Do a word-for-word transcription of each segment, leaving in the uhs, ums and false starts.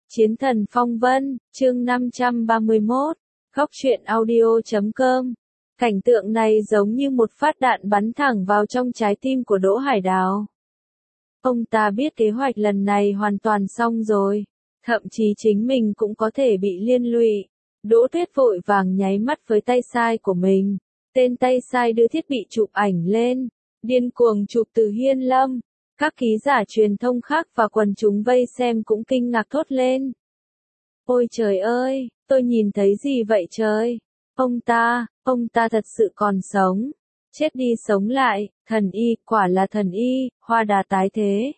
Chiến thần phong vân, chương năm trăm ba mươi mốt, góc truyện audio chấm com. Cảnh tượng này giống như một phát đạn bắn thẳng vào trong trái tim của Đỗ Hải Đào. Ông ta biết kế hoạch lần này hoàn toàn xong rồi, thậm chí chính mình cũng có thể bị liên lụy. Đỗ Tuyết vội vàng nháy mắt với tay sai của mình. Tên tay sai đưa thiết bị chụp ảnh lên, điên cuồng chụp Từ Hiên Lâm. Các ký giả truyền thông khác và quần chúng vây xem cũng kinh ngạc thốt lên. Ôi trời ơi, tôi nhìn thấy gì vậy trời? Ông ta, ông ta thật sự còn sống. Chết đi sống lại, thần y, quả là thần y, hoa đà tái thế.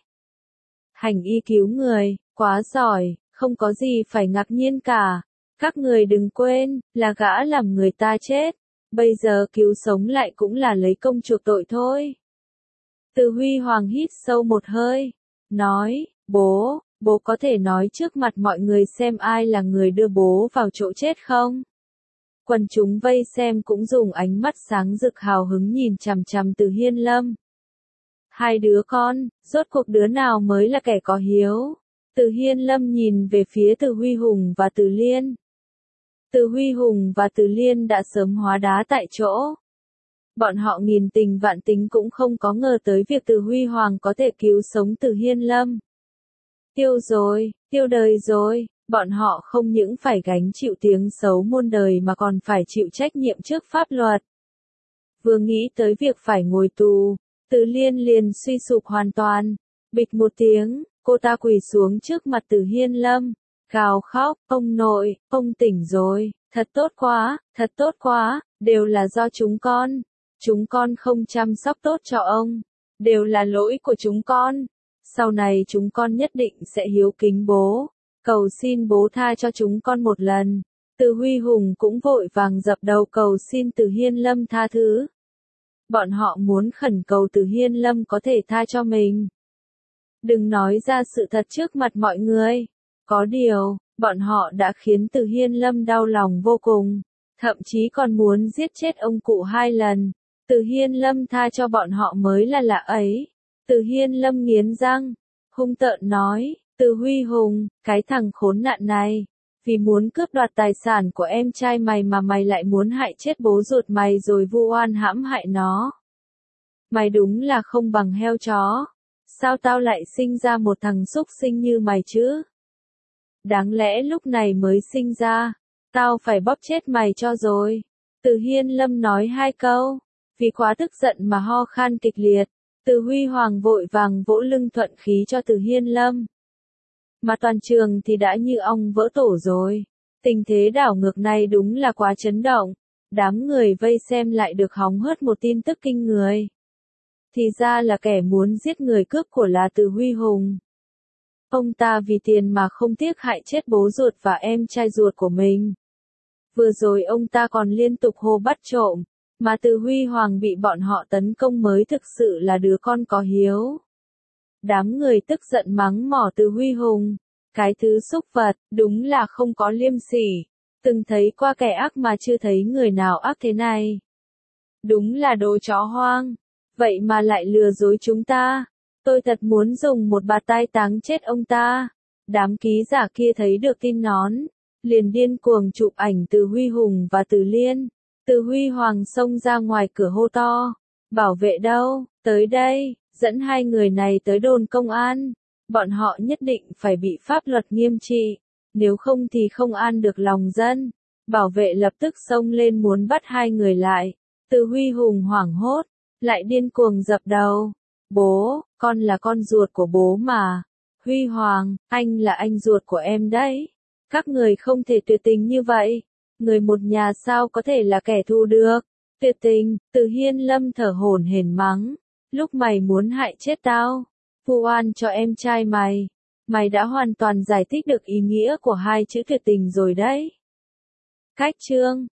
Hành y cứu người, quá giỏi, không có gì phải ngạc nhiên cả. Các người đừng quên, là gã làm người ta chết. Bây giờ cứu sống lại cũng là lấy công chuộc tội thôi. Từ Huy Hoàng hít sâu một hơi, nói, bố, bố có thể nói trước mặt mọi người xem ai là người đưa bố vào chỗ chết không? Quần chúng vây xem cũng dùng ánh mắt sáng rực hào hứng nhìn chằm chằm Từ Hiên Lâm. Hai đứa con, rốt cuộc đứa nào mới là kẻ có hiếu? Từ Hiên Lâm nhìn về phía Từ Huy Hùng và Từ Liên. Từ Huy Hùng và Từ Liên đã sớm hóa đá tại chỗ. Bọn họ nghìn tình vạn tính cũng không có ngờ tới việc Từ Huy Hoàng có thể cứu sống Từ Hiên Lâm. Tiêu rồi, tiêu đời rồi, bọn họ không những phải gánh chịu tiếng xấu muôn đời mà còn phải chịu trách nhiệm trước pháp luật. Vừa nghĩ tới việc phải ngồi tù, Từ Liên liền suy sụp hoàn toàn. Bịch một tiếng, cô ta quỳ xuống trước mặt Từ Hiên Lâm, gào khóc, ông nội, ông tỉnh rồi, thật tốt quá, thật tốt quá, đều là do chúng con. Chúng con không chăm sóc tốt cho ông, đều là lỗi của chúng con. Sau này chúng con nhất định sẽ hiếu kính bố, cầu xin bố tha cho chúng con một lần. Từ Huy Hùng cũng vội vàng dập đầu cầu xin Từ Hiên Lâm tha thứ. Bọn họ muốn khẩn cầu Từ Hiên Lâm có thể tha cho mình. Đừng nói ra sự thật trước mặt mọi người. Có điều, bọn họ đã khiến Từ Hiên Lâm đau lòng vô cùng, thậm chí còn muốn giết chết ông cụ hai lần. Từ Hiên Lâm tha cho bọn họ mới là lạ ấy. Từ Hiên Lâm nghiến răng, hung tợn nói, Từ Huy Hùng, cái thằng khốn nạn này, vì muốn cướp đoạt tài sản của em trai mày mà mày lại muốn hại chết bố ruột mày rồi vu oan hãm hại nó. Mày đúng là không bằng heo chó. Sao tao lại sinh ra một thằng súc sinh như mày chứ? Đáng lẽ lúc này mới sinh ra, tao phải bóp chết mày cho rồi. Từ Hiên Lâm nói hai câu. Vì quá tức giận mà ho khan kịch liệt, Từ Huy Hoàng vội vàng vỗ lưng thuận khí cho Từ Hiên Lâm. Mà toàn trường thì đã như ong vỡ tổ rồi. Tình thế đảo ngược này đúng là quá chấn động. Đám người vây xem lại được hóng hớt một tin tức kinh người. Thì ra là kẻ muốn giết người cướp của là Từ Huy Hùng. Ông ta vì tiền mà không tiếc hại chết bố ruột và em trai ruột của mình. Vừa rồi ông ta còn liên tục hô bắt trộm. Mà Từ Huy Hoàng bị bọn họ tấn công mới thực sự là đứa con có hiếu. Đám người tức giận mắng mỏ Từ Huy Hùng. Cái thứ súc vật, đúng là không có liêm sỉ. Từng thấy qua kẻ ác mà chưa thấy người nào ác thế này. Đúng là đồ chó hoang. Vậy mà lại lừa dối chúng ta. Tôi thật muốn dùng một bạt tai táng chết ông ta. Đám ký giả kia thấy được tin nón, liền điên cuồng chụp ảnh Từ Huy Hùng và Từ Liên. Từ Huy Hoàng xông ra ngoài cửa hô to, bảo vệ đâu, tới đây, dẫn hai người này tới đồn công an. Bọn họ nhất định phải bị pháp luật nghiêm trị, nếu không thì không an được lòng dân. Bảo vệ lập tức xông lên muốn bắt hai người lại. Từ Huy Hùng hoảng hốt, lại điên cuồng dập đầu. Bố, con là con ruột của bố mà. Huy Hoàng, anh là anh ruột của em đấy. Các người không thể tuyệt tình như vậy. Người một nhà sao có thể là kẻ thù được? Tuyệt tình, Từ Hiên Lâm thở hổn hển mắng. Lúc mày muốn hại chết tao, vu oan cho em trai mày, mày đã hoàn toàn giải thích được ý nghĩa của hai chữ tuyệt tình rồi đấy. Cách chương